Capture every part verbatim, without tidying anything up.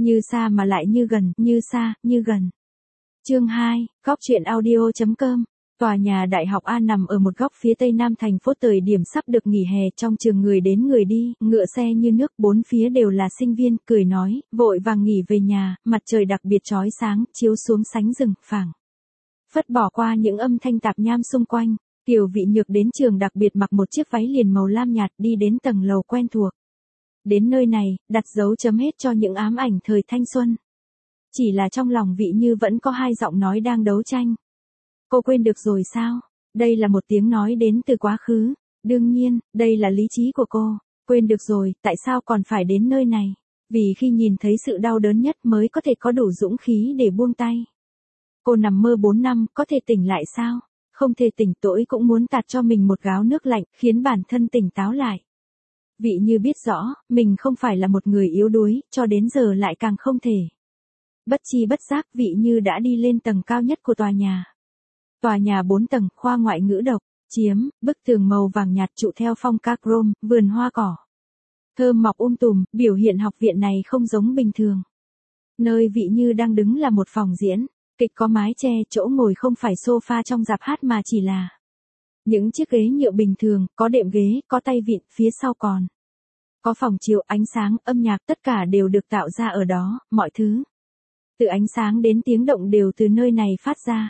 Như xa mà lại như gần, như xa, như gần. Chương hai, góc truyện audio chấm com. Tòa nhà Đại học A nằm ở một góc phía tây nam thành phố, thời điểm sắp được nghỉ hè, trong trường người đến người đi, ngựa xe như nước, bốn phía đều là sinh viên, cười nói, vội vàng nghỉ về nhà, mặt trời đặc biệt chói sáng, chiếu xuống sánh rừng, phảng phất bỏ qua những âm thanh tạp nham xung quanh. Kiều Vị Nhược đến trường đặc biệt mặc một chiếc váy liền màu lam nhạt, đi đến tầng lầu quen thuộc. Đến nơi này, đặt dấu chấm hết cho những ám ảnh thời thanh xuân. Chỉ là trong lòng Vị Như vẫn có hai giọng nói đang đấu tranh. Cô quên được rồi sao? Đây là một tiếng nói đến từ quá khứ. Đương nhiên, đây là lý trí của cô. Quên được rồi, tại sao còn phải đến nơi này? Vì khi nhìn thấy sự đau đớn nhất mới có thể có đủ dũng khí để buông tay. Cô nằm mơ bốn năm, có thể tỉnh lại sao? Không thể tỉnh, tối cũng muốn tạt cho mình một gáo nước lạnh, khiến bản thân tỉnh táo lại. Vị Như biết rõ, mình không phải là một người yếu đuối, cho đến giờ lại càng không thể. Bất chi bất giác, Vị Như đã đi lên tầng cao nhất của tòa nhà. Tòa nhà bốn tầng, khoa ngoại ngữ độc, chiếm, bức tường màu vàng nhạt trụ theo phong cách chrome, vườn hoa cỏ thơm mọc um tùm, biểu hiện học viện này không giống bình thường. Nơi Vị Như đang đứng là một phòng diễn, kịch có mái che, chỗ ngồi không phải sofa trong rạp hát mà chỉ là những chiếc ghế nhựa bình thường, có đệm ghế, có tay vịn, phía sau còn có phòng chiếu, ánh sáng, âm nhạc, tất cả đều được tạo ra ở đó, mọi thứ. Từ ánh sáng đến tiếng động đều từ nơi này phát ra.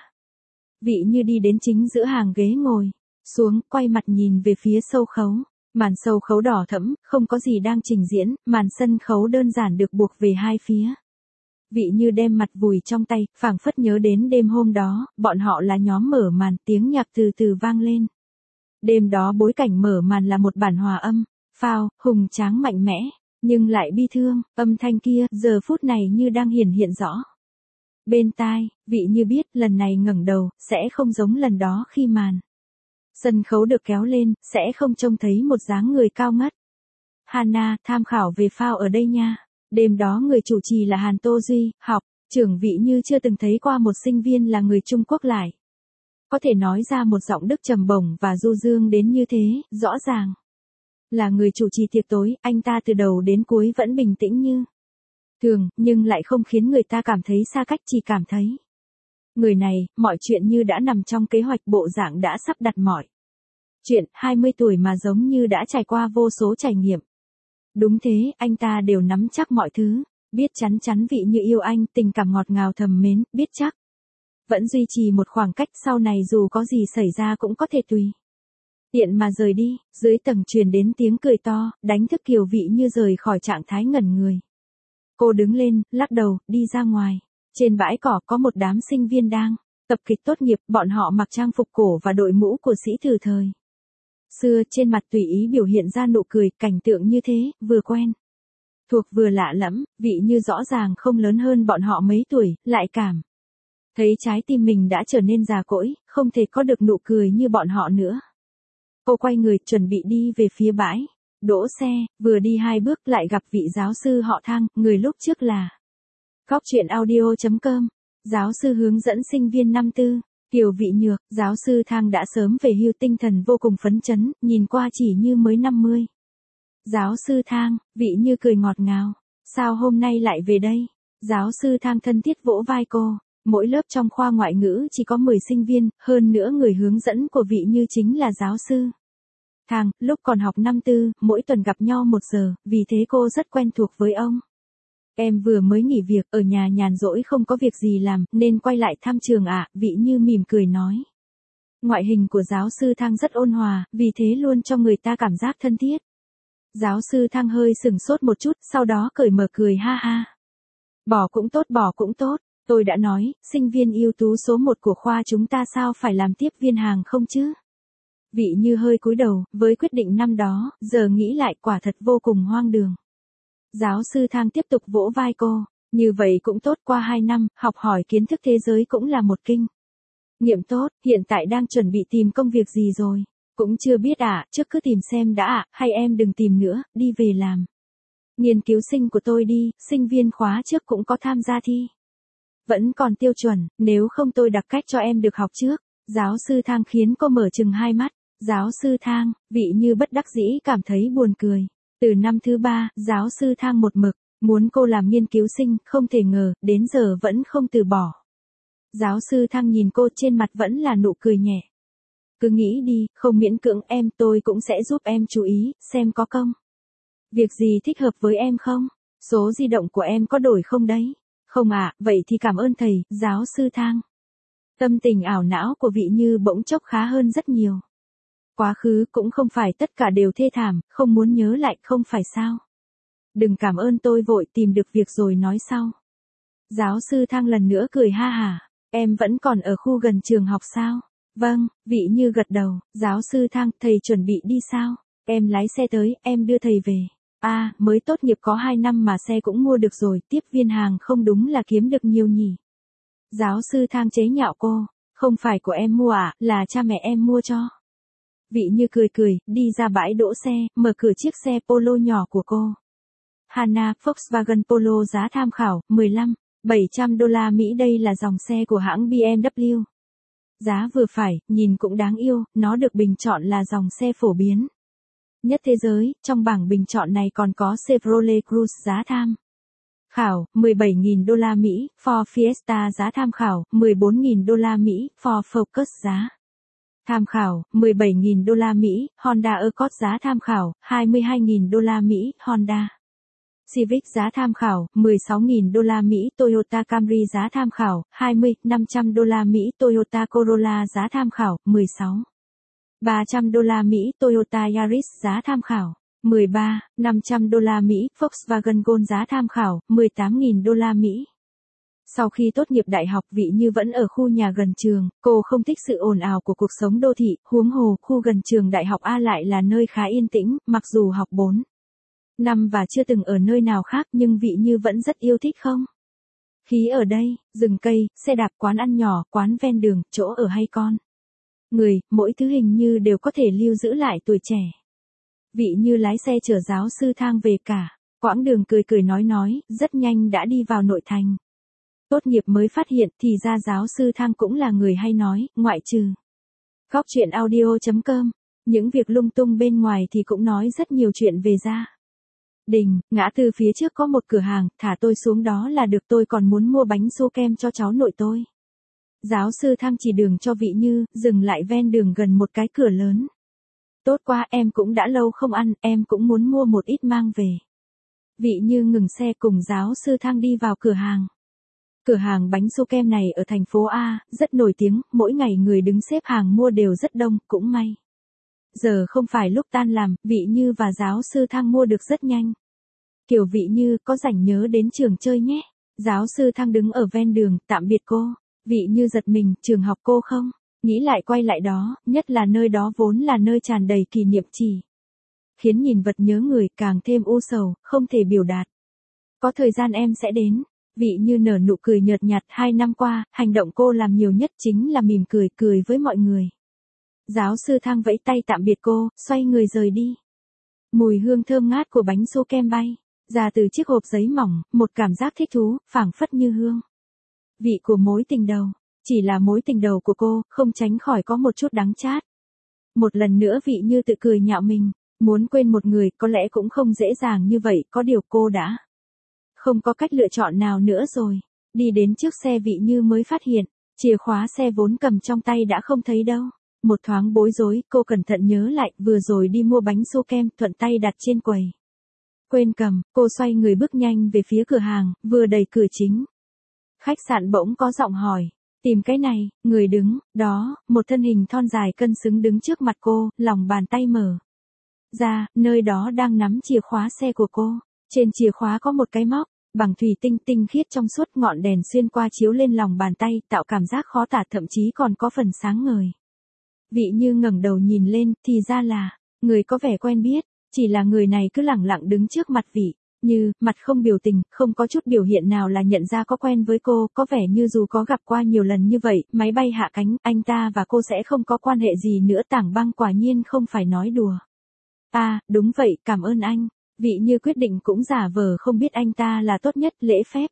Vị Như đi đến chính giữa hàng ghế ngồi xuống, quay mặt nhìn về phía sâu khấu. Màn sâu khấu đỏ thẫm, không có gì đang trình diễn, màn sân khấu đơn giản được buộc về hai phía. Vị Như đem mặt vùi trong tay, phảng phất nhớ đến đêm hôm đó, bọn họ là nhóm mở màn, tiếng nhạc từ từ vang lên. Đêm đó bối cảnh mở màn là một bản hòa âm, phao, hùng tráng mạnh mẽ, nhưng lại bi thương, âm thanh kia, giờ phút này như đang hiển hiện rõ. Bên tai, Vị Như biết, lần này ngẩng đầu, sẽ không giống lần đó khi màn sân khấu được kéo lên, sẽ không trông thấy một dáng người cao ngất. Hana, tham khảo về phao ở đây nha. Đêm đó người chủ trì là Hàn Tô Duy, học trưởng. Vị Như chưa từng thấy qua một sinh viên là người Trung Quốc lại có thể nói ra một giọng Đức trầm bổng và du dương đến như thế, rõ ràng là người chủ trì tiệc tối, anh ta từ đầu đến cuối vẫn bình tĩnh như thường, nhưng lại không khiến người ta cảm thấy xa cách, chỉ cảm thấy người này, mọi chuyện như đã nằm trong kế hoạch, bộ dạng đã sắp đặt mọi chuyện, hai mươi tuổi mà giống như đã trải qua vô số trải nghiệm. Đúng thế, anh ta đều nắm chắc mọi thứ, biết chắn chắn Vị Như yêu anh, tình cảm ngọt ngào thầm mến, biết chắc vẫn duy trì một khoảng cách, sau này dù có gì xảy ra cũng có thể tùy tiện mà rời đi. Dưới tầng truyền đến tiếng cười to, đánh thức Kiều Vị Như rời khỏi trạng thái ngẩn người. Cô đứng lên, lắc đầu, đi ra ngoài. Trên bãi cỏ có một đám sinh viên đang tập kịch tốt nghiệp, bọn họ mặc trang phục cổ và đội mũ của sĩ tử thời xưa, trên mặt tùy ý biểu hiện ra nụ cười, cảnh tượng như thế, vừa quen thuộc vừa lạ lẫm. Vị Như rõ ràng không lớn hơn bọn họ mấy tuổi, lại cảm thấy trái tim mình đã trở nên già cỗi, không thể có được nụ cười như bọn họ nữa. Cô quay người, chuẩn bị đi về phía bãi đỗ xe, vừa đi hai bước lại gặp vị giáo sư họ Thang, người lúc trước là góc truyện audio chấm com, giáo sư hướng dẫn sinh viên năm tư. Kiều Vị Nhược, giáo sư Thang đã sớm về hưu, tinh thần vô cùng phấn chấn, nhìn qua chỉ như mới năm mươi. Giáo sư Thang, Vị Như cười ngọt ngào, sao hôm nay lại về đây? Giáo sư Thang thân thiết vỗ vai cô, mỗi lớp trong khoa ngoại ngữ chỉ có mười sinh viên, hơn nữa người hướng dẫn của Vị Như chính là giáo sư Thang, lúc còn học năm tư, mỗi tuần gặp nhau một giờ, vì thế cô rất quen thuộc với ông. Em vừa mới nghỉ việc, ở nhà nhàn rỗi không có việc gì làm, nên quay lại thăm trường ạ, Vị Như mỉm cười nói. Ngoại hình của giáo sư Thang rất ôn hòa, vì thế luôn cho người ta cảm giác thân thiết. Giáo sư Thang hơi sừng sốt một chút, sau đó cởi mở cười ha ha. Bỏ cũng tốt, bỏ cũng tốt, tôi đã nói, sinh viên ưu tú số một của khoa chúng ta sao phải làm tiếp viên hàng không chứ? Vị Như hơi cúi đầu, với quyết định năm đó, giờ nghĩ lại quả thật vô cùng hoang đường. Giáo sư Thang tiếp tục vỗ vai cô, như vậy cũng tốt, qua hai năm, học hỏi kiến thức thế giới cũng là một kinh nghiệm tốt, hiện tại đang chuẩn bị tìm công việc gì rồi? Cũng chưa biết ạ, à, trước cứ tìm xem đã ạ, à, hay em đừng tìm nữa, đi về làm nghiên cứu sinh của tôi đi, sinh viên khóa trước cũng có tham gia thi. Vẫn còn tiêu chuẩn, nếu không tôi đặc cách cho em được học trước. Giáo sư Thang khiến cô mở chừng hai mắt. Giáo sư Thang, Vị Như bất đắc dĩ cảm thấy buồn cười. Từ năm thứ ba, giáo sư Thang một mực Muốn cô làm nghiên cứu sinh, không thể ngờ, đến giờ vẫn không từ bỏ. Giáo sư Thăng nhìn cô, trên mặt vẫn là nụ cười nhẹ. Cứ nghĩ đi, không miễn cưỡng em, tôi cũng sẽ giúp em chú ý, xem có công. Việc gì thích hợp với em không? Số di động của em có đổi không đấy? Không ạ, à, vậy thì cảm ơn thầy, giáo sư Thang. Tâm tình ảo não của Vị Như bỗng chốc khá hơn rất nhiều. Quá khứ cũng không phải tất cả đều thê thảm, không muốn nhớ lại không phải sao. Đừng cảm ơn tôi, vội tìm được việc rồi nói sau. Giáo sư Thang lần nữa cười ha hả, em vẫn còn ở khu gần trường học sao? Vâng, Vị Như gật đầu. Giáo sư Thang, thầy chuẩn bị đi sao? Em lái xe tới, em đưa thầy về. À, mới tốt nghiệp có hai năm mà xe cũng mua được rồi, tiếp viên hàng không đúng là kiếm được nhiều nhỉ. Giáo sư Thang chế nhạo cô, không phải của em mua à, là cha mẹ em mua cho. Vị Như cười cười, đi ra bãi đỗ xe, mở cửa chiếc xe Polo nhỏ của cô. Hanna, Volkswagen Polo giá tham khảo, mười lăm, bảy trăm đô la Mỹ, đây là dòng xe của hãng bê em vê. Giá vừa phải, nhìn cũng đáng yêu, nó được bình chọn là dòng xe phổ biến nhất thế giới, trong bảng bình chọn này còn có Chevrolet Cruze giá tham khảo, mười bảy nghìn đô la Mỹ, Ford Fiesta giá tham khảo, mười bốn nghìn đô la Mỹ, Ford Focus giá tham khảo, mười bảy nghìn đô la Mỹ, Honda Accord giá tham khảo, hai mươi hai nghìn đô la Mỹ, Honda Civic giá tham khảo, mười sáu nghìn đô la Mỹ, Toyota Camry giá tham khảo, hai mươi, năm trăm đô la Mỹ, Toyota Corolla giá tham khảo, mười sáu, ba trăm đô la Mỹ, Toyota Yaris giá tham khảo, mười ba, năm trăm đô la Mỹ, Volkswagen Gol giá tham khảo, mười tám nghìn đô la Mỹ. Sau khi tốt nghiệp đại học, Vị Như vẫn ở khu nhà gần trường, cô không thích sự ồn ào của cuộc sống đô thị, huống hồ, khu gần trường đại học A lại là nơi khá yên tĩnh, mặc dù học bốn năm và chưa từng ở nơi nào khác nhưng Vị Như vẫn rất yêu thích không? Khí ở đây, rừng cây, xe đạp, quán ăn nhỏ, quán ven đường, chỗ ở hay con người, mỗi thứ hình như đều có thể lưu giữ lại tuổi trẻ. Vị Như lái xe chở giáo sư Thang về cả quãng đường, cười cười nói nói, rất nhanh đã đi vào nội thành. Tốt nghiệp mới phát hiện thì ra giáo sư Thang cũng là người hay nói, ngoại trừ Góc Chuyện Audio chấm com, những việc lung tung bên ngoài thì cũng nói rất nhiều chuyện về gia đình. Ngã tư phía trước có một cửa hàng, thả tôi xuống đó là được, tôi còn muốn mua bánh su kem cho cháu nội tôi. Giáo sư Thang chỉ đường cho Vị Như, dừng lại ven đường gần một cái cửa lớn. Tốt quá, em cũng đã lâu không ăn, em cũng muốn mua một ít mang về. Vị Như ngừng xe cùng giáo sư Thang đi vào cửa hàng. Cửa hàng bánh su kem này ở thành phố A, rất nổi tiếng, mỗi ngày người đứng xếp hàng mua đều rất đông, cũng may. Giờ không phải lúc tan làm, Vị Như và giáo sư Thang mua được rất nhanh. Kiểu Vị Như, có rảnh nhớ đến trường chơi nhé. Giáo sư Thang đứng ở ven đường, tạm biệt cô. Vị Như giật mình, trường học cô không? Nghĩ lại quay lại đó, nhất là nơi đó vốn là nơi tràn đầy kỷ niệm chỉ khiến nhìn vật nhớ người, càng thêm u sầu, không thể biểu đạt. Có thời gian em sẽ đến. Vị Như nở nụ cười nhợt nhạt, hai năm qua, hành động cô làm nhiều nhất chính là mỉm cười, cười với mọi người. Giáo sư Thang vẫy tay tạm biệt cô, xoay người rời đi. Mùi hương thơm ngát của bánh su kem bay ra từ chiếc hộp giấy mỏng, một cảm giác thích thú, phảng phất như hương vị của mối tình đầu. Chỉ là mối tình đầu của cô, không tránh khỏi có một chút đắng chát. Một lần nữa Vị Như tự cười nhạo mình, muốn quên một người có lẽ cũng không dễ dàng như vậy, có điều cô đã không có cách lựa chọn nào nữa rồi. Đi đến trước xe, Vị Như mới phát hiện, chìa khóa xe vốn cầm trong tay đã không thấy đâu. Một thoáng bối rối, cô cẩn thận nhớ lại, vừa rồi đi mua bánh su kem, thuận tay đặt trên quầy. Quên cầm, cô xoay người bước nhanh về phía cửa hàng, vừa đẩy cửa chính. Khách sạn bỗng có giọng hỏi, tìm cái này, người đứng, đó, một thân hình thon dài cân xứng đứng trước mặt cô, lòng bàn tay mở ra, nơi đó đang nắm chìa khóa xe của cô. Trên chìa khóa có một cái móc, bằng thủy tinh tinh khiết trong suốt, ngọn đèn xuyên qua chiếu lên lòng bàn tay, tạo cảm giác khó tả, thậm chí còn có phần sáng ngời. Vị Như ngẩng đầu nhìn lên, thì ra là người có vẻ quen biết, chỉ là người này cứ lẳng lặng đứng trước mặt Vị Như, mặt không biểu tình, không có chút biểu hiện nào là nhận ra có quen với cô, có vẻ như dù có gặp qua nhiều lần như vậy, máy bay hạ cánh, anh ta và cô sẽ không có quan hệ gì nữa. Tảng Băng quả nhiên không phải nói đùa. À, đúng vậy, cảm ơn anh. Vị Như quyết định cũng giả vờ không biết anh ta là tốt nhất, lễ phép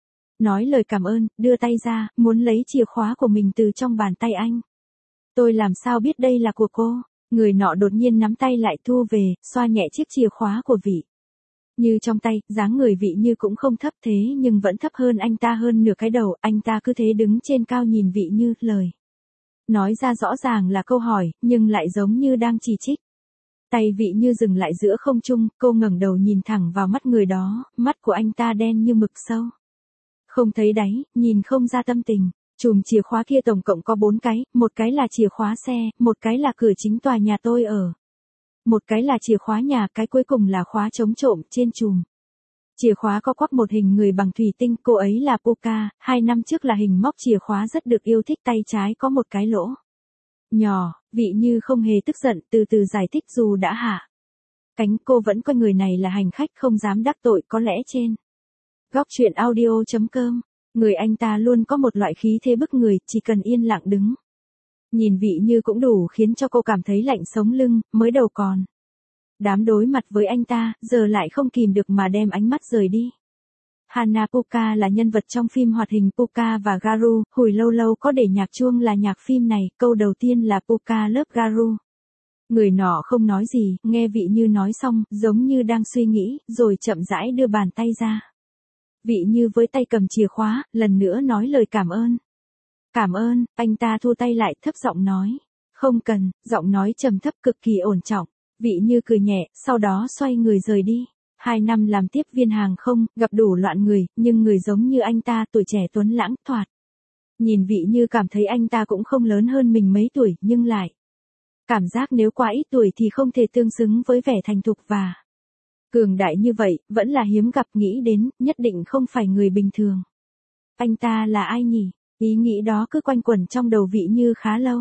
nói lời cảm ơn, đưa tay ra, muốn lấy chìa khóa của mình từ trong bàn tay anh. Tôi làm sao biết đây là của cô? Người nọ đột nhiên nắm tay lại thu về, xoa nhẹ chiếc chìa khóa của Vị Như trong tay, dáng người Vị Như cũng không thấp thế nhưng vẫn thấp hơn anh ta hơn nửa cái đầu, anh ta cứ thế đứng trên cao nhìn Vị Như, lời nói ra rõ ràng là câu hỏi, nhưng lại giống như đang chỉ trích. Tay Vị Như dừng lại giữa không trung, cô ngẩng đầu nhìn thẳng vào mắt người đó, mắt của anh ta đen như mực sâu. Không thấy đáy, nhìn không ra tâm tình. Chùm chìa khóa kia tổng cộng có bốn cái, một cái là chìa khóa xe, một cái là cửa chính tòa nhà tôi ở. Một cái là chìa khóa nhà, cái cuối cùng là khóa chống trộm trên chùm. Chìa khóa có quắp một hình người bằng thủy tinh, cô ấy là Puka, hai năm trước là hình móc chìa khóa rất được yêu thích, tay trái có một cái lỗ nhỏ. Vị Như không hề tức giận, từ từ giải thích dù đã hạ cánh cô vẫn coi người này là hành khách không dám đắc tội, có lẽ trên góc chuyện audio chấm com. Người anh ta luôn có một loại khí thế bức người, chỉ cần yên lặng đứng nhìn Vị Như cũng đủ khiến cho cô cảm thấy lạnh sống lưng, mới đầu còn dám đối mặt với anh ta, giờ lại không kìm được mà đem ánh mắt rời đi. Hana Puka là nhân vật trong phim hoạt hình Puka và Garu, hồi lâu lâu có để nhạc chuông là nhạc phim này, câu đầu tiên là Puka lớp Garu. Người nọ không nói gì, nghe Vị Như nói xong, giống như đang suy nghĩ, rồi chậm rãi đưa bàn tay ra. Vị Như với tay cầm chìa khóa, lần nữa nói lời cảm ơn. Cảm ơn, anh ta thu tay lại, thấp giọng nói. Không cần, giọng nói trầm thấp cực kỳ ổn trọng. Vị Như cười nhẹ, sau đó xoay người rời đi. Hai năm làm tiếp viên hàng không, gặp đủ loạn người, nhưng người giống như anh ta tuổi trẻ tuấn lãng, thoạt. Nhìn Vị Như cảm thấy anh ta cũng không lớn hơn mình mấy tuổi, nhưng lại cảm giác nếu quá ít tuổi thì không thể tương xứng với vẻ thành thục và cường đại như vậy, vẫn là hiếm gặp, nghĩ đến, nhất định không phải người bình thường. Anh ta là ai nhỉ? Ý nghĩ đó cứ quanh quẩn trong đầu Vị Như khá lâu.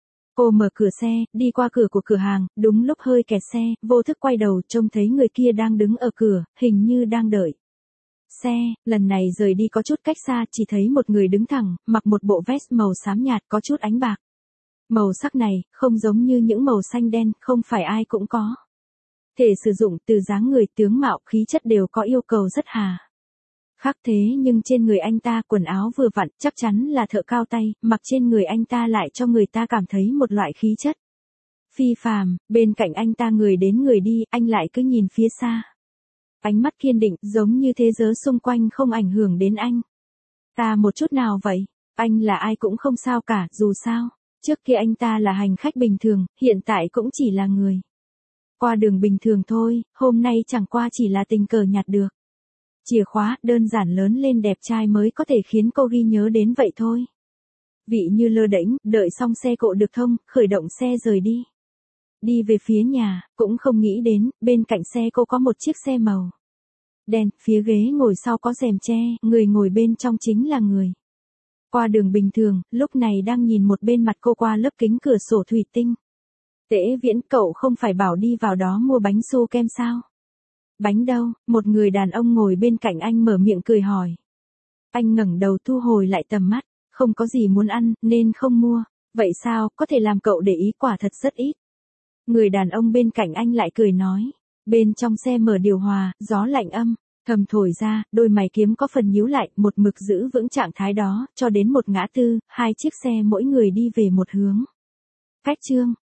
Cô mở cửa xe, đi qua cửa của cửa hàng, đúng lúc hơi kẹt xe, vô thức quay đầu trông thấy người kia đang đứng ở cửa, hình như đang đợi xe. Lần này rời đi có chút cách xa, chỉ thấy một người đứng thẳng, mặc một bộ vest màu xám nhạt có chút ánh bạc. Màu sắc này, không giống như những màu xanh đen, không phải ai cũng có thể sử dụng, từ dáng người, tướng mạo, khí chất đều có yêu cầu rất hà khắc, thế nhưng trên người anh ta quần áo vừa vặn, chắc chắn là thợ cao tay, mặc trên người anh ta lại cho người ta cảm thấy một loại khí chất phi phàm. Bên cạnh anh ta người đến người đi, anh lại cứ nhìn phía xa. Ánh mắt kiên định, giống như thế giới xung quanh không ảnh hưởng đến anh ta một chút nào vậy. Anh là ai cũng không sao cả, dù sao trước kia anh ta là hành khách bình thường, hiện tại cũng chỉ là người qua đường bình thường thôi, hôm nay chẳng qua chỉ là tình cờ nhặt được chìa khóa, đơn giản lớn lên đẹp trai mới có thể khiến cô ghi nhớ đến vậy thôi. Vị Như lơ đễnh, đợi xong xe cộ được thông, khởi động xe rời đi. Đi về phía nhà, cũng không nghĩ đến, bên cạnh xe cô có một chiếc xe màu đen, phía ghế ngồi sau có rèm che, người ngồi bên trong chính là người qua đường bình thường, lúc này đang nhìn một bên mặt cô qua lớp kính cửa sổ thủy tinh. Tễ Viễn, cậu không phải bảo đi vào đó mua bánh su kem sao? Bánh đâu? Một người đàn ông ngồi bên cạnh anh mở miệng cười hỏi. Anh ngẩng đầu thu hồi lại tầm mắt, không có gì muốn ăn, nên không mua. Vậy sao, có thể làm cậu để ý, quả thật rất ít. Người đàn ông bên cạnh anh lại cười nói. Bên trong xe mở điều hòa, gió lạnh âm thầm thổi ra, đôi mày kiếm có phần nhíu lại, một mực giữ vững trạng thái đó, cho đến một ngã tư, hai chiếc xe mỗi người đi về một hướng. Cách chương